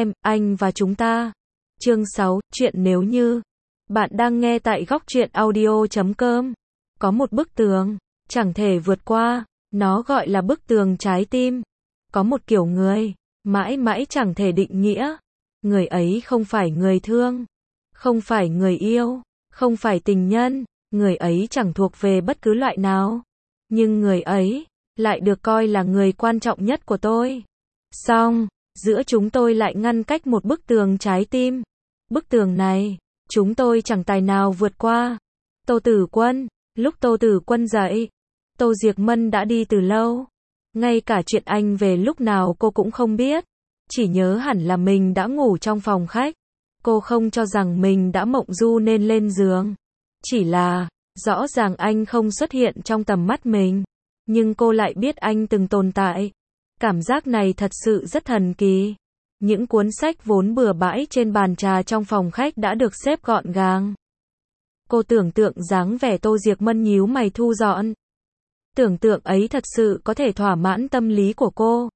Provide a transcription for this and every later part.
em, anh và chúng ta. Chương 6, chuyện nếu như. Bạn đang nghe tại góc truyện audio.com. Có một bức tường, chẳng thể vượt qua, nó gọi là bức tường trái tim. Có một kiểu người, mãi mãi chẳng thể định nghĩa. Người ấy không phải người thương, không phải người yêu, không phải tình nhân, người ấy chẳng thuộc về bất cứ loại nào. Nhưng người ấy, lại được coi là người quan trọng nhất của tôi. Song, giữa chúng tôi lại ngăn cách một bức tường trái tim. Bức tường này, chúng tôi chẳng tài nào vượt qua. Tô Tử Quân, lúc Tô Tử Quân dậy, Tô Diệc Mân đã đi từ lâu. Ngay cả chuyện anh về lúc nào cô cũng không biết. Chỉ nhớ hẳn là mình đã ngủ trong phòng khách. Cô không cho rằng mình đã mộng du nên lên giường. Chỉ là, rõ ràng anh không xuất hiện trong tầm mắt mình. Nhưng cô lại biết anh từng tồn tại. Cảm giác này thật sự rất thần kỳ. Những cuốn sách vốn bừa bãi trên bàn trà trong phòng khách đã được xếp gọn gàng. Cô tưởng tượng dáng vẻ Tô Diệc Mân nhíu mày thu dọn. Tưởng tượng ấy thật sự có thể thỏa mãn tâm lý của cô.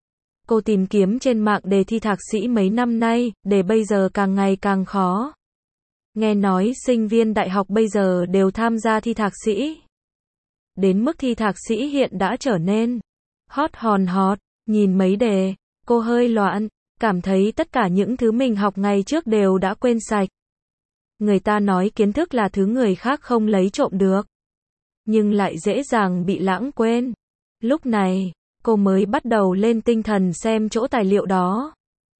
Cô tìm kiếm trên mạng đề thi thạc sĩ mấy năm nay, đề bây giờ càng ngày càng khó. Nghe nói sinh viên đại học bây giờ đều tham gia thi thạc sĩ. Đến mức thi thạc sĩ hiện đã trở nên hot hòn hot. Nhìn mấy đề, cô hơi loạn, cảm thấy tất cả những thứ mình học ngày trước đều đã quên sạch. Người ta nói kiến thức là thứ người khác không lấy trộm được, nhưng lại dễ dàng bị lãng quên. Lúc này, cô mới bắt đầu lên tinh thần xem chỗ tài liệu đó.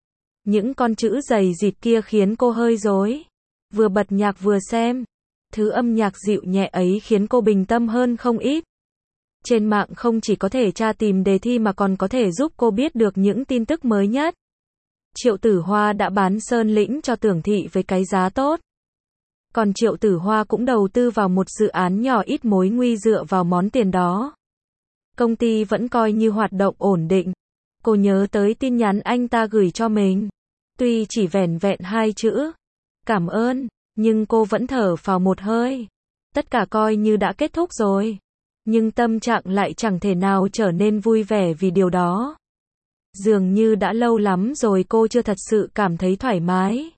Những con chữ dày dịt kia khiến cô hơi rối. Vừa bật nhạc vừa xem, thứ âm nhạc dịu nhẹ ấy khiến cô bình tâm hơn không ít. Trên mạng không chỉ có thể tra tìm đề thi mà còn có thể giúp cô biết được những tin tức mới nhất. Triệu Tử Hoa đã bán Sơn Lĩnh cho Tưởng Thị với cái giá tốt. Còn Triệu Tử Hoa cũng đầu tư vào một dự án nhỏ ít mối nguy dựa vào món tiền đó. Công ty vẫn coi như hoạt động ổn định. Cô nhớ tới tin nhắn anh ta gửi cho mình. Tuy chỉ vẻn vẹn 2 chữ, cảm ơn, nhưng cô vẫn thở phào một hơi. Tất cả coi như đã kết thúc rồi. Nhưng tâm trạng lại chẳng thể nào trở nên vui vẻ vì điều đó. Dường như đã lâu lắm rồi cô chưa thật sự cảm thấy thoải mái.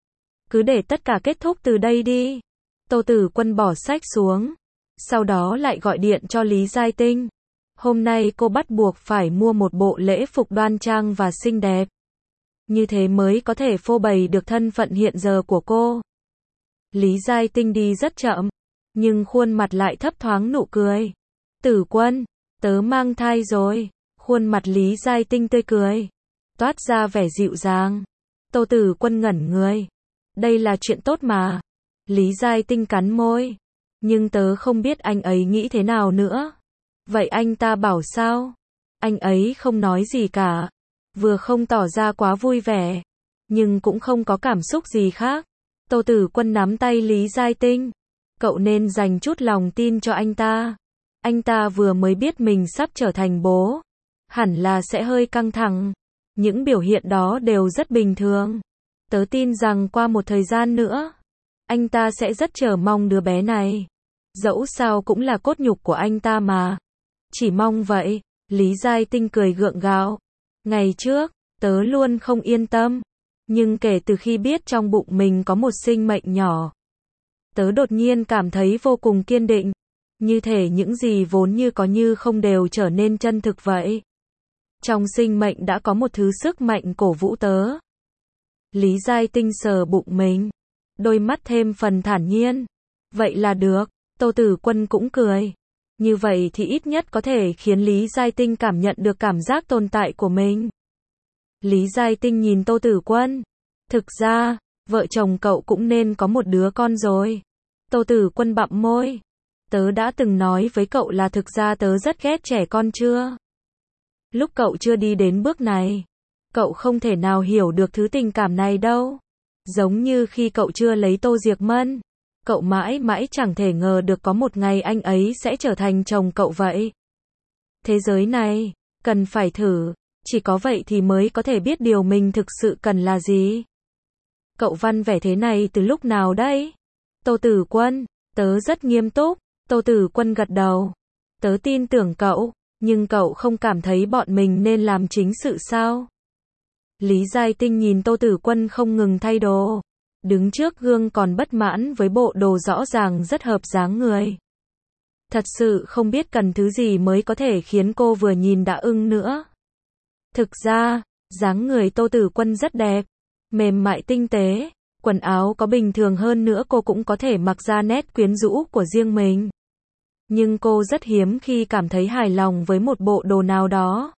Cứ để tất cả kết thúc từ đây đi. Tô Tử Quân bỏ sách xuống. Sau đó lại gọi điện cho Lý Giai Tinh. Hôm nay cô bắt buộc phải mua một bộ lễ phục đoan trang và xinh đẹp. Như thế mới có thể phô bày được thân phận hiện giờ của cô. Lý Giai Tinh đi rất chậm, nhưng khuôn mặt lại thấp thoáng nụ cười. Tử Quân, tớ mang thai rồi. Khuôn mặt Lý Giai Tinh tươi cười, toát ra vẻ dịu dàng. Tô Tử Quân ngẩn người. Đây là chuyện tốt mà. Lý Giai Tinh cắn môi. Nhưng tớ không biết anh ấy nghĩ thế nào nữa. Vậy anh ta bảo sao? Anh ấy không nói gì cả. Vừa không tỏ ra quá vui vẻ, nhưng cũng không có cảm xúc gì khác. Tô Tử Quân nắm tay Lý Giai Tinh. Cậu nên dành chút lòng tin cho anh ta. Anh ta vừa mới biết mình sắp trở thành bố. Hẳn là sẽ hơi căng thẳng. Những biểu hiện đó đều rất bình thường. Tớ tin rằng qua một thời gian nữa, anh ta sẽ rất chờ mong đứa bé này. Dẫu sao cũng là cốt nhục của anh ta mà. Chỉ mong vậy. Lý Giai Tinh cười gượng gạo. Ngày trước, tớ luôn không yên tâm. Nhưng kể từ khi biết trong bụng mình có một sinh mệnh nhỏ, tớ đột nhiên cảm thấy vô cùng kiên định. Như thể những gì vốn như có như không đều trở nên chân thực vậy. Trong sinh mệnh đã có một thứ sức mạnh cổ vũ tớ. Lý Giai Tinh sờ bụng mình. Đôi mắt thêm phần thản nhiên. Vậy là được. Tô Tử Quân cũng cười. Như vậy thì ít nhất có thể khiến Lý Giai Tinh cảm nhận được cảm giác tồn tại của mình. Lý Giai Tinh nhìn Tô Tử Quân. Thực ra, vợ chồng cậu cũng nên có một đứa con rồi. Tô Tử Quân bặm môi. Tớ đã từng nói với cậu là thực ra tớ rất ghét trẻ con chưa? Lúc cậu chưa đi đến bước này, cậu không thể nào hiểu được thứ tình cảm này đâu. Giống như khi cậu chưa lấy Tô Diệc Mân, cậu mãi mãi chẳng thể ngờ được có một ngày anh ấy sẽ trở thành chồng cậu vậy. Thế giới này, cần phải thử, chỉ có vậy thì mới có thể biết điều mình thực sự cần là gì. Cậu văn vẻ thế này từ lúc nào đấy? Tô Tử Quân, tớ rất nghiêm túc. Tô Tử Quân gật đầu. Tớ tin tưởng cậu, nhưng cậu không cảm thấy bọn mình nên làm chính sự sao? Lý Giai Tinh nhìn Tô Tử Quân không ngừng thay đồ. Đứng trước gương còn bất mãn với bộ đồ rõ ràng rất hợp dáng người. Thật sự không biết cần thứ gì mới có thể khiến cô vừa nhìn đã ưng nữa. Thực ra, dáng người Tô Tử Quân rất đẹp, mềm mại tinh tế, quần áo có bình thường hơn nữa cô cũng có thể mặc ra nét quyến rũ của riêng mình. Nhưng cô rất hiếm khi cảm thấy hài lòng với một bộ đồ nào đó.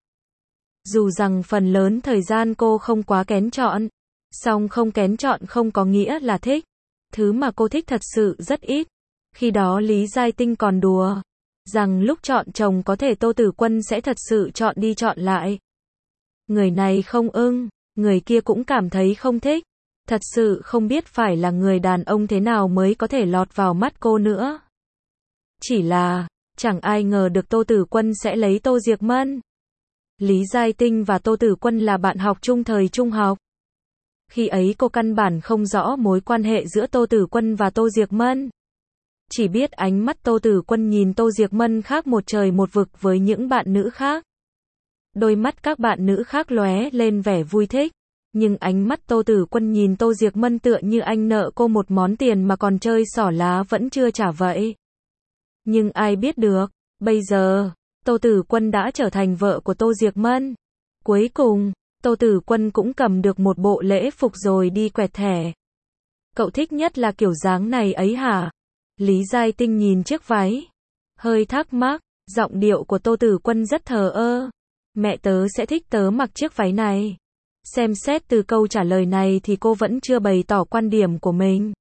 Dù rằng phần lớn thời gian cô không quá kén chọn, song không kén chọn không có nghĩa là thích. Thứ mà cô thích thật sự rất ít. Khi đó Lý Giai Tinh còn đùa rằng lúc chọn chồng có thể Tô Tử Quân sẽ thật sự chọn đi chọn lại. Người này không ưng, người kia cũng cảm thấy không thích. Thật sự không biết phải là người đàn ông thế nào mới có thể lọt vào mắt cô nữa. Chỉ là, chẳng ai ngờ được Tô Tử Quân sẽ lấy Tô Diệc Mân. Lý Giai Tinh và Tô Tử Quân là bạn học chung thời trung học. Khi ấy cô căn bản không rõ mối quan hệ giữa Tô Tử Quân và Tô Diệc Mân. Chỉ biết ánh mắt Tô Tử Quân nhìn Tô Diệc Mân khác một trời một vực với những bạn nữ khác. Đôi mắt các bạn nữ khác lóe lên vẻ vui thích. Nhưng ánh mắt Tô Tử Quân nhìn Tô Diệc Mân tựa như anh nợ cô một món tiền mà còn chơi xỏ lá vẫn chưa trả vậy. Nhưng ai biết được, bây giờ, Tô Tử Quân đã trở thành vợ của Tô Diệc Mân. Cuối cùng, Tô Tử Quân cũng cầm được một bộ lễ phục rồi đi quẹt thẻ. Cậu thích nhất là kiểu dáng này ấy hả? Lý Giai Tinh nhìn chiếc váy, hơi thắc mắc, giọng điệu của Tô Tử Quân rất thờ ơ. Mẹ tớ sẽ thích tớ mặc chiếc váy này. Xem xét từ câu trả lời này thì cô vẫn chưa bày tỏ quan điểm của mình.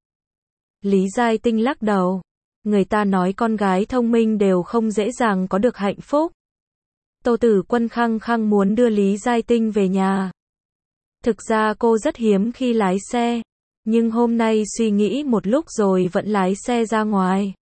Lý Giai Tinh lắc đầu. Người ta nói con gái thông minh đều không dễ dàng có được hạnh phúc. Tô Tử Quân khăng khăng muốn đưa Lý Giai Tinh về nhà. Thực ra cô rất hiếm khi lái xe. Nhưng hôm nay suy nghĩ một lúc rồi vẫn lái xe ra ngoài.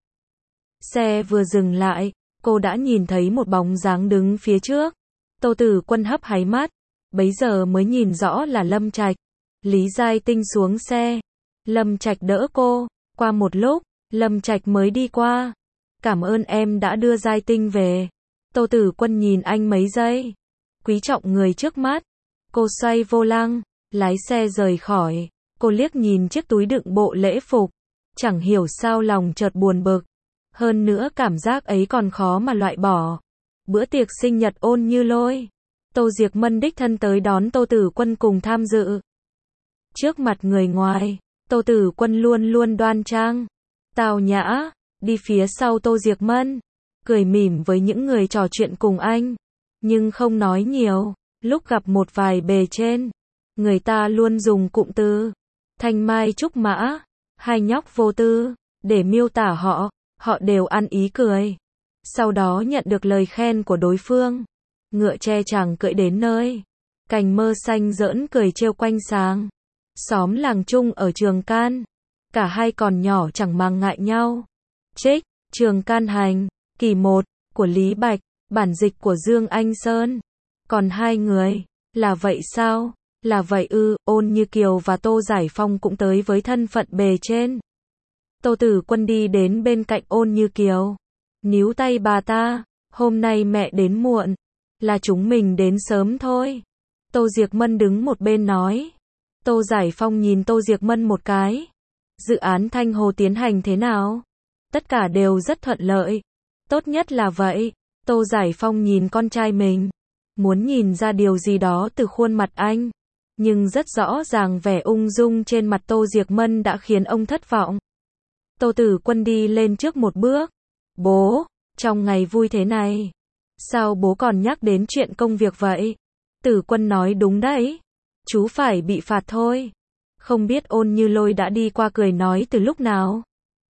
Xe vừa dừng lại, cô đã nhìn thấy một bóng dáng đứng phía trước. Tô Tử Quân hấp háy mắt. Bấy giờ mới nhìn rõ là Lâm Trạch. Lý Giai Tinh xuống xe. Lâm Trạch đỡ cô. Qua một lúc, Lâm Trạch mới đi qua. Cảm ơn em đã đưa Giai Tinh về. Tô Tử Quân nhìn anh mấy giây. Quý trọng người trước mắt. Cô xoay vô lăng, lái xe rời khỏi. Cô liếc nhìn chiếc túi đựng bộ lễ phục. Chẳng hiểu sao lòng chợt buồn bực. Hơn nữa cảm giác ấy còn khó mà loại bỏ. Bữa tiệc sinh nhật Ôn Như Lôi. Tô Diệc Mân đích thân tới đón Tô Tử Quân cùng tham dự. Trước mặt người ngoài, Tô Tử Quân luôn luôn đoan trang, tao nhã, đi phía sau Tô Diệc Mân, cười mỉm với những người trò chuyện cùng anh, nhưng không nói nhiều. Lúc gặp một vài bề trên, người ta luôn dùng cụm từ thanh mai trúc mã, hai nhóc vô tư, để miêu tả họ, họ đều ăn ý cười. Sau đó nhận được lời khen của đối phương. Ngựa tre chàng cưỡi đến nơi, cành mơ xanh giỡn cười trêu quanh sáng. Xóm làng chung ở Trường Can, cả hai còn nhỏ chẳng màng ngại nhau. Trích, Trường Can Hành, kỳ 1, của Lý Bạch, bản dịch của Dương Anh Sơn. Còn hai người, là vậy sao? Là vậy ư? Ôn Như Kiều và Tô Giải Phong cũng tới với thân phận bề trên. Tô Tử Quân đi đến bên cạnh Ôn Như Kiều, níu tay bà ta. Hôm nay mẹ đến muộn, là chúng mình đến sớm thôi. Tô Diệc Mân đứng một bên nói. Tô Giải Phong nhìn Tô Diệc Mân một cái. Dự án Thanh Hồ tiến hành thế nào? Tất cả đều rất thuận lợi. Tốt nhất là vậy. Tô Giải Phong nhìn con trai mình, muốn nhìn ra điều gì đó từ khuôn mặt anh. Nhưng rất rõ ràng vẻ ung dung trên mặt Tô Diệc Mân đã khiến ông thất vọng. Tô Tử Quân đi lên trước một bước. Bố, trong ngày vui thế này, sao bố còn nhắc đến chuyện công việc vậy? Tử Quân nói đúng đấy. Chú phải bị phạt thôi. Không biết Ôn Như Lôi đã đi qua cười nói từ lúc nào.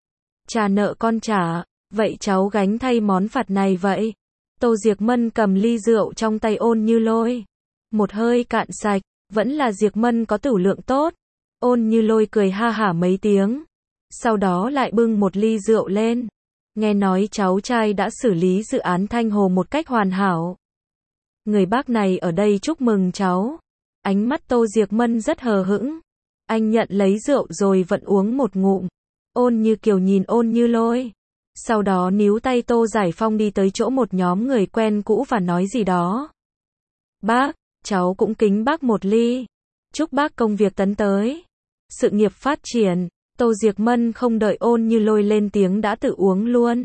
Cha nợ con trả, vậy cháu gánh thay món phạt này vậy. Tô Diệc Mân cầm ly rượu trong tay Ôn Như Lôi. Một hơi cạn sạch, vẫn là Diệc Mân có tửu lượng tốt. Ôn Như Lôi cười ha hả mấy tiếng. Sau đó lại bưng một ly rượu lên. Nghe nói cháu trai đã xử lý dự án Thanh Hồ một cách hoàn hảo. Người bác này ở đây chúc mừng cháu. Ánh mắt Tô Diệc Mân rất hờ hững. Anh nhận lấy rượu rồi vẫn uống một ngụm. Ôn Như Kiều nhìn Ôn Như Lôi. Sau đó níu tay Tô Giải Phong đi tới chỗ một nhóm người quen cũ và nói gì đó. Bác, cháu cũng kính bác một ly. Chúc bác công việc tấn tới, sự nghiệp phát triển. Tô Diệc Mân không đợi Ôn Như Lôi lên tiếng đã tự uống luôn.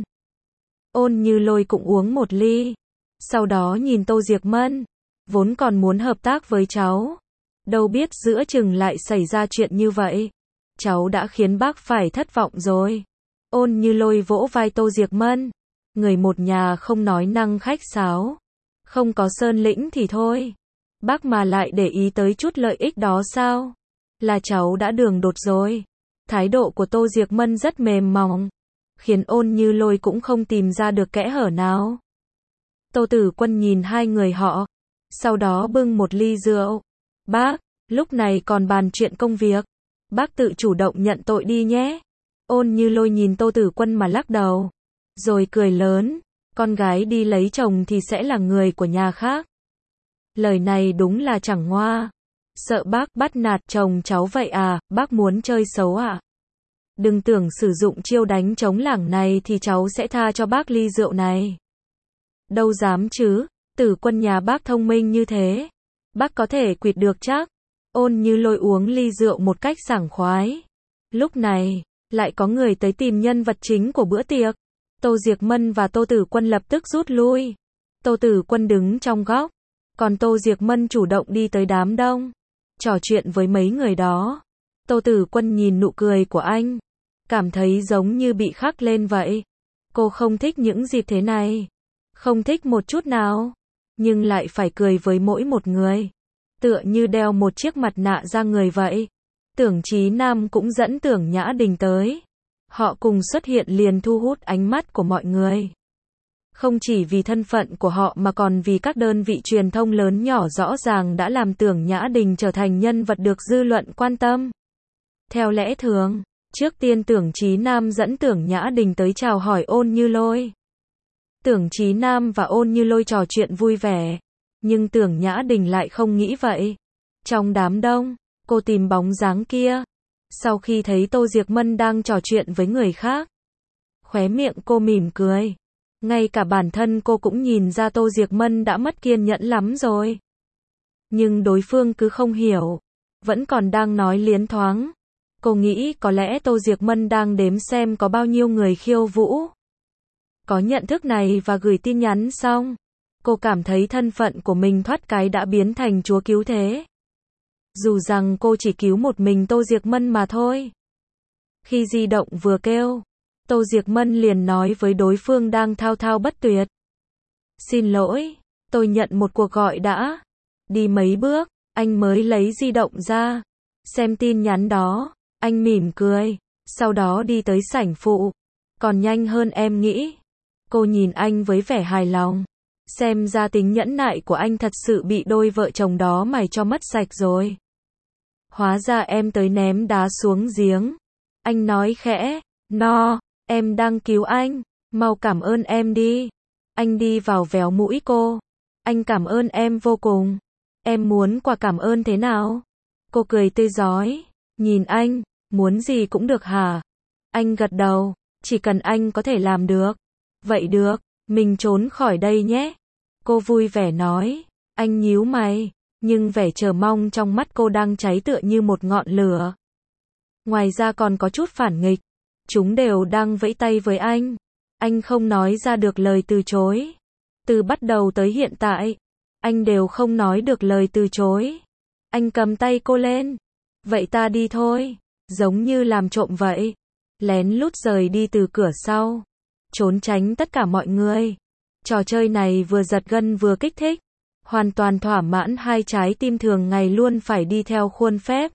Ôn Như Lôi cũng uống một ly. Sau đó nhìn Tô Diệc Mân, vốn còn muốn hợp tác với cháu. Đâu biết giữa chừng lại xảy ra chuyện như vậy. Cháu đã khiến bác phải thất vọng rồi. Ôn Như Lôi vỗ vai Tô Diệc Mân. Người một nhà không nói năng khách sáo. Không có sơn lĩnh thì thôi. Bác mà lại để ý tới chút lợi ích đó sao? Là cháu đã đường đột rồi. Thái độ của Tô Diệc Mân rất mềm mỏng, khiến Ôn Như Lôi cũng không tìm ra được kẽ hở nào. Tô Tử Quân nhìn hai người họ, sau đó bưng một ly rượu. Bác, lúc này còn bàn chuyện công việc. Bác tự chủ động nhận tội đi nhé. Ôn Như Lôi nhìn Tô Tử Quân mà lắc đầu, rồi cười lớn. Con gái đi lấy chồng thì sẽ là người của nhà khác. Lời này đúng là chẳng ngoa. Sợ bác bắt nạt chồng cháu vậy à, bác muốn chơi xấu à? Đừng tưởng sử dụng chiêu đánh chống lảng này thì cháu sẽ tha cho bác ly rượu này. Đâu dám chứ, Tử Quân nhà bác thông minh như thế. Bác có thể quỵt được chắc. Ôn Như Lôi uống ly rượu một cách sảng khoái. Lúc này, lại có người tới tìm nhân vật chính của bữa tiệc. Tô Diệc Mân và Tô Tử Quân lập tức rút lui. Tô Tử Quân đứng trong góc, còn Tô Diệc Mân chủ động đi tới đám đông, trò chuyện với mấy người đó. Tô Tử Quân nhìn nụ cười của anh, cảm thấy giống như bị khắc lên vậy. Cô không thích những dịp thế này. Không thích một chút nào. Nhưng lại phải cười với mỗi một người. Tựa như đeo một chiếc mặt nạ ra người vậy. Tưởng Chí Nam cũng dẫn Tưởng Nhã Đình tới. Họ cùng xuất hiện liền thu hút ánh mắt của mọi người. Không chỉ vì thân phận của họ mà còn vì các đơn vị truyền thông lớn nhỏ rõ ràng đã làm Tưởng Nhã Đình trở thành nhân vật được dư luận quan tâm. Theo lẽ thường, trước tiên Tưởng Chí Nam dẫn Tưởng Nhã Đình tới chào hỏi Ôn Như Lôi. Tưởng Chí Nam và Ôn Như Lôi trò chuyện vui vẻ, nhưng Tưởng Nhã Đình lại không nghĩ vậy. Trong đám đông, cô tìm bóng dáng kia. Sau khi thấy Tô Diệc Mân đang trò chuyện với người khác, khóe miệng cô mỉm cười. Ngay cả bản thân cô cũng nhìn ra Tô Diệc Mân đã mất kiên nhẫn lắm rồi. Nhưng đối phương cứ không hiểu, vẫn còn đang nói liến thoáng. Cô nghĩ có lẽ Tô Diệc Mân đang đếm xem có bao nhiêu người khiêu vũ. Có nhận thức này và gửi tin nhắn xong, cô cảm thấy thân phận của mình thoát cái đã biến thành chúa cứu thế. Dù rằng cô chỉ cứu một mình Tô Diệc Mân mà thôi. Khi di động vừa kêu, Tô Diệc Mân liền nói với đối phương đang thao thao bất tuyệt. Xin lỗi, tôi nhận một cuộc gọi đã. Đi mấy bước, anh mới lấy di động ra. Xem tin nhắn đó, anh mỉm cười, sau đó đi tới sảnh phụ. Còn nhanh hơn em nghĩ. Cô nhìn anh với vẻ hài lòng. Xem ra tính nhẫn nại của anh thật sự bị đôi vợ chồng đó mày cho mất sạch rồi. Hóa ra em tới ném đá xuống giếng. Anh nói khẽ, no, em đang cứu anh, mau cảm ơn em đi. Anh đi vào véo mũi cô. Anh cảm ơn em vô cùng. Em muốn quà cảm ơn thế nào? Cô cười tươi rói, nhìn anh, muốn gì cũng được hả? Anh gật đầu, chỉ cần anh có thể làm được. Vậy được, mình trốn khỏi đây nhé. Cô vui vẻ nói, anh nhíu mày, nhưng vẻ chờ mong trong mắt cô đang cháy tựa như một ngọn lửa. Ngoài ra còn có chút phản nghịch, chúng đều đang vẫy tay với anh. Anh không nói ra được lời từ chối. Từ bắt đầu tới hiện tại, anh đều không nói được lời từ chối. Anh cầm tay cô lên. Vậy ta đi thôi. Giống như làm trộm vậy. Lén lút rời đi từ cửa sau. Trốn tránh tất cả mọi người. Trò chơi này vừa giật gân vừa kích thích. Hoàn toàn thỏa mãn hai trái tim thường ngày luôn phải đi theo khuôn phép.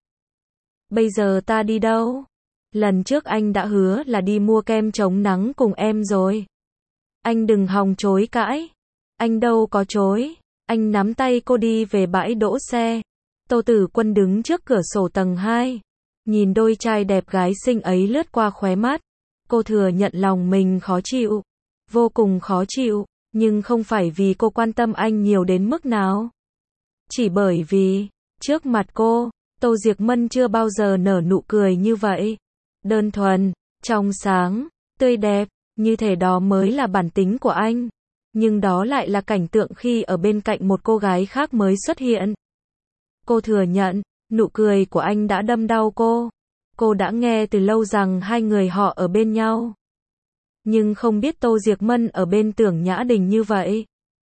Bây giờ ta đi đâu? Lần trước anh đã hứa là đi mua kem chống nắng cùng em rồi. Anh đừng hòng chối cãi. Anh đâu có chối. Anh nắm tay cô đi về bãi đỗ xe. Tô Tử Quân đứng trước cửa sổ tầng 2. Nhìn đôi trai đẹp gái xinh ấy lướt qua khóe mắt. Cô thừa nhận lòng mình khó chịu. Vô cùng khó chịu. Nhưng không phải vì cô quan tâm anh nhiều đến mức nào. Chỉ bởi vì, trước mặt cô, Tô Diệc Mân chưa bao giờ nở nụ cười như vậy. Đơn thuần, trong sáng, tươi đẹp, như thể đó mới là bản tính của anh. Nhưng đó lại là cảnh tượng khi ở bên cạnh một cô gái khác mới xuất hiện. Cô thừa nhận, Nụ cười của anh đã đâm đau cô. Cô đã nghe từ lâu rằng hai người họ ở bên nhau. Nhưng không biết Tô Diệc Mân ở bên Tưởng Nhã Đình như vậy.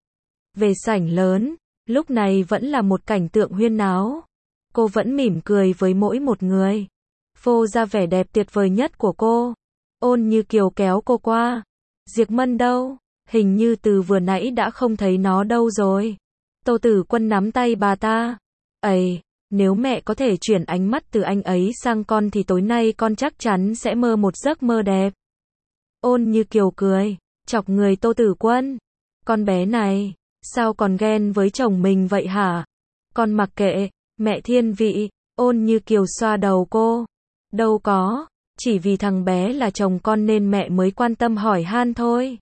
Về sảnh lớn, lúc này vẫn là một cảnh tượng huyên náo. Cô vẫn mỉm cười với mỗi một người. Phô ra vẻ đẹp tuyệt vời nhất của cô. Ôn Như Kiều kéo cô qua. Diệc Mân đâu? Hình như từ vừa nãy đã không thấy nó đâu rồi. Tô Tử Quân nắm tay bà ta. Ây, nếu mẹ có thể chuyển ánh mắt từ anh ấy sang con thì tối nay con chắc chắn sẽ mơ một giấc mơ đẹp. Ôn Như Kiều cười, chọc người Tô Tử Quân. Con bé này, sao còn ghen với chồng mình vậy hả? Con mặc kệ, mẹ thiên vị. Ôn Như Kiều xoa đầu cô. Đâu có, chỉ vì thằng bé là chồng con nên mẹ mới quan tâm hỏi han thôi.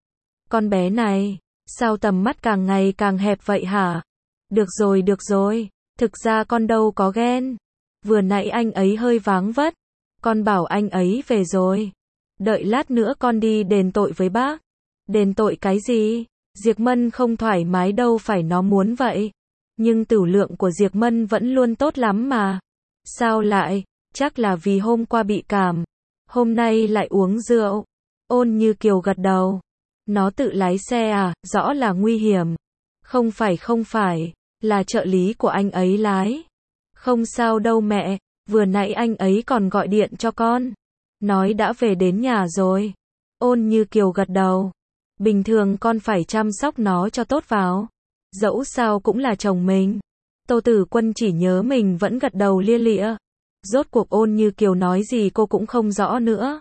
Con bé này, sao tầm mắt càng ngày càng hẹp vậy hả? Được rồi, thực ra con đâu có ghen. Vừa nãy anh ấy hơi váng vất. Con bảo anh ấy về rồi. Đợi lát nữa con đi đền tội với bác. Đền tội cái gì? Diệc Mân không thoải mái đâu phải nó muốn vậy. Nhưng tửu lượng của Diệc Mân vẫn luôn tốt lắm mà. Sao lại? Chắc là vì hôm qua bị cảm. Hôm nay lại uống rượu. Ôn Như Kiều gật đầu. Nó tự lái xe à? Rõ là nguy hiểm. Không phải, là trợ lý của anh ấy lái. Không sao đâu mẹ, vừa nãy anh ấy còn gọi điện cho con. Nói đã về đến nhà rồi. Ôn Như Kiều gật đầu. Bình thường con phải chăm sóc nó cho tốt vào. Dẫu sao cũng là chồng mình. Tô Tử Quân chỉ nhớ mình vẫn gật đầu lia lịa. Rốt cuộc Ôn Như Kiều nói gì cô cũng không rõ nữa.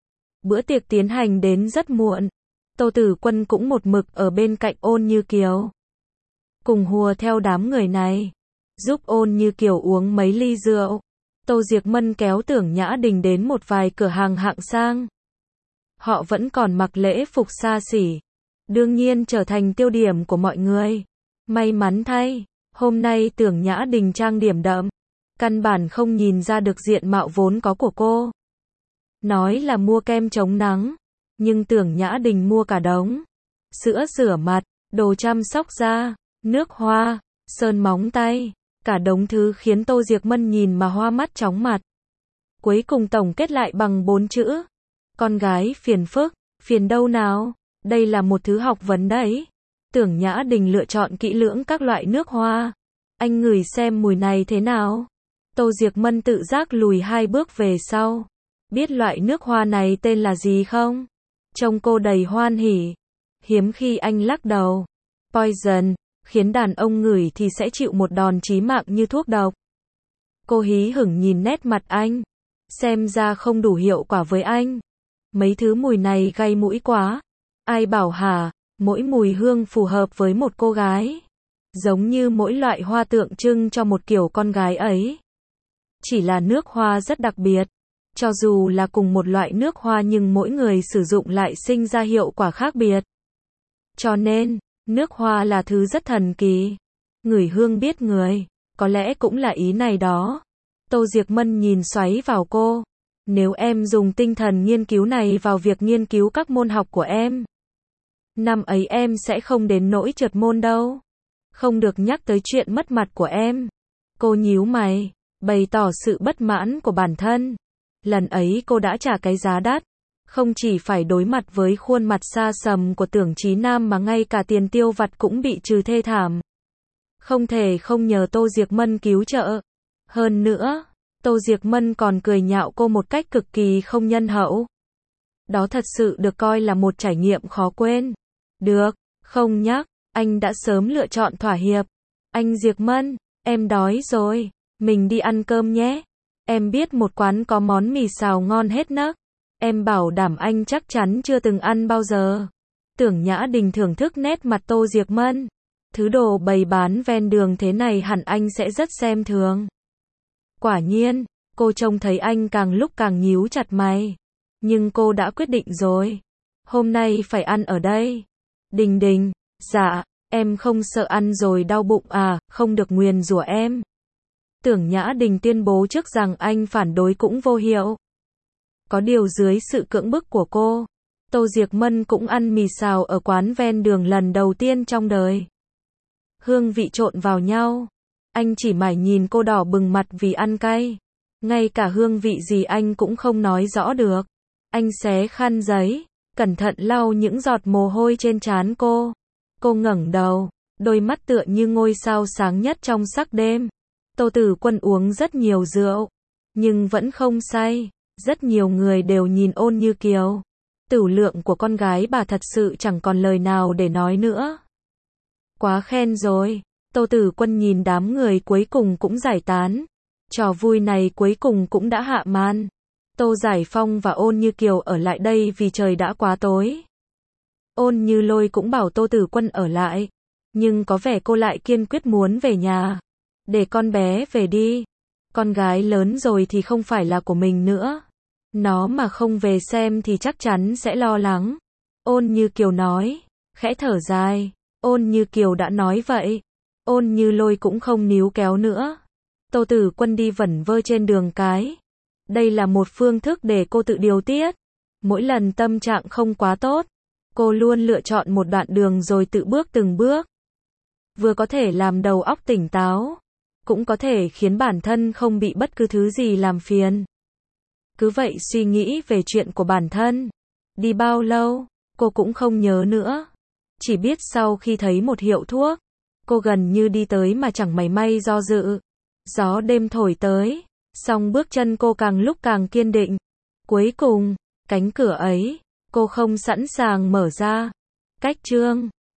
Bữa tiệc tiến hành đến rất muộn. Tô Tử Quân cũng một mực ở bên cạnh Ôn Như Kiều. Cùng hùa theo đám người này. Giúp Ôn Như Kiều uống mấy ly rượu. Tô Diệc Mân kéo Tưởng Nhã Đình đến một vài cửa hàng hạng sang. Họ vẫn còn mặc lễ phục xa xỉ. Đương nhiên trở thành tiêu điểm của mọi người. May mắn thay, hôm nay Tưởng Nhã Đình trang điểm đậm. Căn bản không nhìn ra được diện mạo vốn có của cô. Nói là mua kem chống nắng. Nhưng Tưởng Nhã Đình mua cả đống. Sữa rửa mặt, đồ chăm sóc da, nước hoa, sơn móng tay. Cả đống thứ khiến Tô Diệc Mân nhìn mà hoa mắt chóng mặt. Cuối cùng tổng kết lại bằng 4 chữ. Con gái phiền phức, phiền đâu nào? Đây là một thứ học vấn đấy. Tưởng Nhã Đình lựa chọn kỹ lưỡng các loại nước hoa. Anh ngửi xem mùi này thế nào? Tô Diệc Mân tự giác lùi 2 bước về sau. Biết loại nước hoa này tên là gì không? Trông cô đầy hoan hỉ. Hiếm khi anh lắc đầu. Poison, khiến đàn ông ngửi thì sẽ chịu một đòn chí mạng như thuốc độc. Cô hí hửng nhìn nét mặt anh. Xem ra không đủ hiệu quả với anh. Mấy thứ mùi này gay mũi quá. Ai bảo hả, mỗi mùi hương phù hợp với một cô gái. Giống như mỗi loại hoa tượng trưng cho một kiểu con gái ấy. Chỉ là nước hoa rất đặc biệt. Cho dù là cùng một loại nước hoa nhưng mỗi người sử dụng lại sinh ra hiệu quả khác biệt. Cho nên, nước hoa là thứ rất thần kỳ. Ngửi hương biết người, có lẽ cũng là ý này đó. Tô Diệc Mân nhìn xoáy vào cô. Nếu em dùng tinh thần nghiên cứu này vào việc nghiên cứu các môn học của em, năm ấy em sẽ không đến nỗi trượt môn đâu. Không được nhắc tới chuyện mất mặt của em. Cô nhíu mày, bày tỏ sự bất mãn của bản thân. Lần ấy cô đã trả cái giá đắt. Không chỉ phải đối mặt với khuôn mặt xa sầm của Tưởng Chí Nam mà ngay cả tiền tiêu vặt cũng bị trừ thê thảm. Không thể không nhờ Tô Diệc Mân cứu trợ. Hơn nữa, Tô Diệc Mân còn cười nhạo cô một cách cực kỳ không nhân hậu. Đó thật sự được coi là một trải nghiệm khó quên. Được, không nhắc, anh đã sớm lựa chọn thỏa hiệp. Anh Diệc Mân, em đói rồi, mình đi ăn cơm nhé. Em biết một quán có món mì xào ngon hết nấc. Em bảo đảm anh chắc chắn chưa từng ăn bao giờ. Tưởng Nhã Đình thưởng thức nét mặt Tô Diệc Mân. Thứ đồ bày bán ven đường thế này hẳn anh sẽ rất xem thường. Quả nhiên, cô trông thấy anh càng lúc càng nhíu chặt mày. Nhưng cô đã quyết định rồi. Hôm nay phải ăn ở đây. Đình Đình, dạ, em không sợ ăn rồi đau bụng à, không được nguyền rủa em. Tưởng Nhã Đình tuyên bố trước rằng anh phản đối cũng vô hiệu. Có điều dưới sự cưỡng bức của cô, Tô Diệc Mân cũng ăn mì xào ở quán ven đường lần đầu tiên trong đời. Hương vị trộn vào nhau. Anh chỉ mải nhìn cô đỏ bừng mặt vì ăn cay. Ngay cả hương vị gì anh cũng không nói rõ được. Anh xé khăn giấy, cẩn thận lau những giọt mồ hôi trên trán cô. Cô ngẩng đầu, đôi mắt tựa như ngôi sao sáng nhất trong sắc đêm. Tô Tử Quân uống rất nhiều rượu, nhưng vẫn không say. Rất nhiều người đều nhìn Ôn Như Kiều. Tửu lượng của con gái bà thật sự chẳng còn lời nào để nói nữa. Quá khen rồi. Tô Tử Quân nhìn đám người cuối cùng cũng giải tán. Trò vui này cuối cùng cũng đã hạ màn. Tô Giải Phong và Ôn Như Kiều ở lại đây vì trời đã quá tối. Ôn Như Lôi cũng bảo Tô Tử Quân ở lại, nhưng có vẻ cô lại kiên quyết muốn về nhà. Để con bé về đi. Con gái lớn rồi thì không phải là của mình nữa. Nó mà không về xem thì chắc chắn sẽ lo lắng. Ôn Như Kiều nói, khẽ thở dài. Ôn Như Kiều đã nói vậy. Ôn Như Lôi cũng không níu kéo nữa. Tô Tử Quân đi vẩn vơ trên đường cái. Đây là một phương thức để cô tự điều tiết. Mỗi lần tâm trạng không quá tốt, cô luôn lựa chọn một đoạn đường rồi tự bước từng bước. Vừa có thể làm đầu óc tỉnh táo, cũng có thể khiến bản thân không bị bất cứ thứ gì làm phiền. Cứ vậy suy nghĩ về chuyện của bản thân. Đi bao lâu, cô cũng không nhớ nữa. Chỉ biết sau khi thấy một hiệu thuốc, cô gần như đi tới mà chẳng mảy may do dự. Gió đêm thổi tới, song bước chân cô càng lúc càng kiên định. Cuối cùng, cánh cửa ấy, cô không sẵn sàng mở ra. Cách chương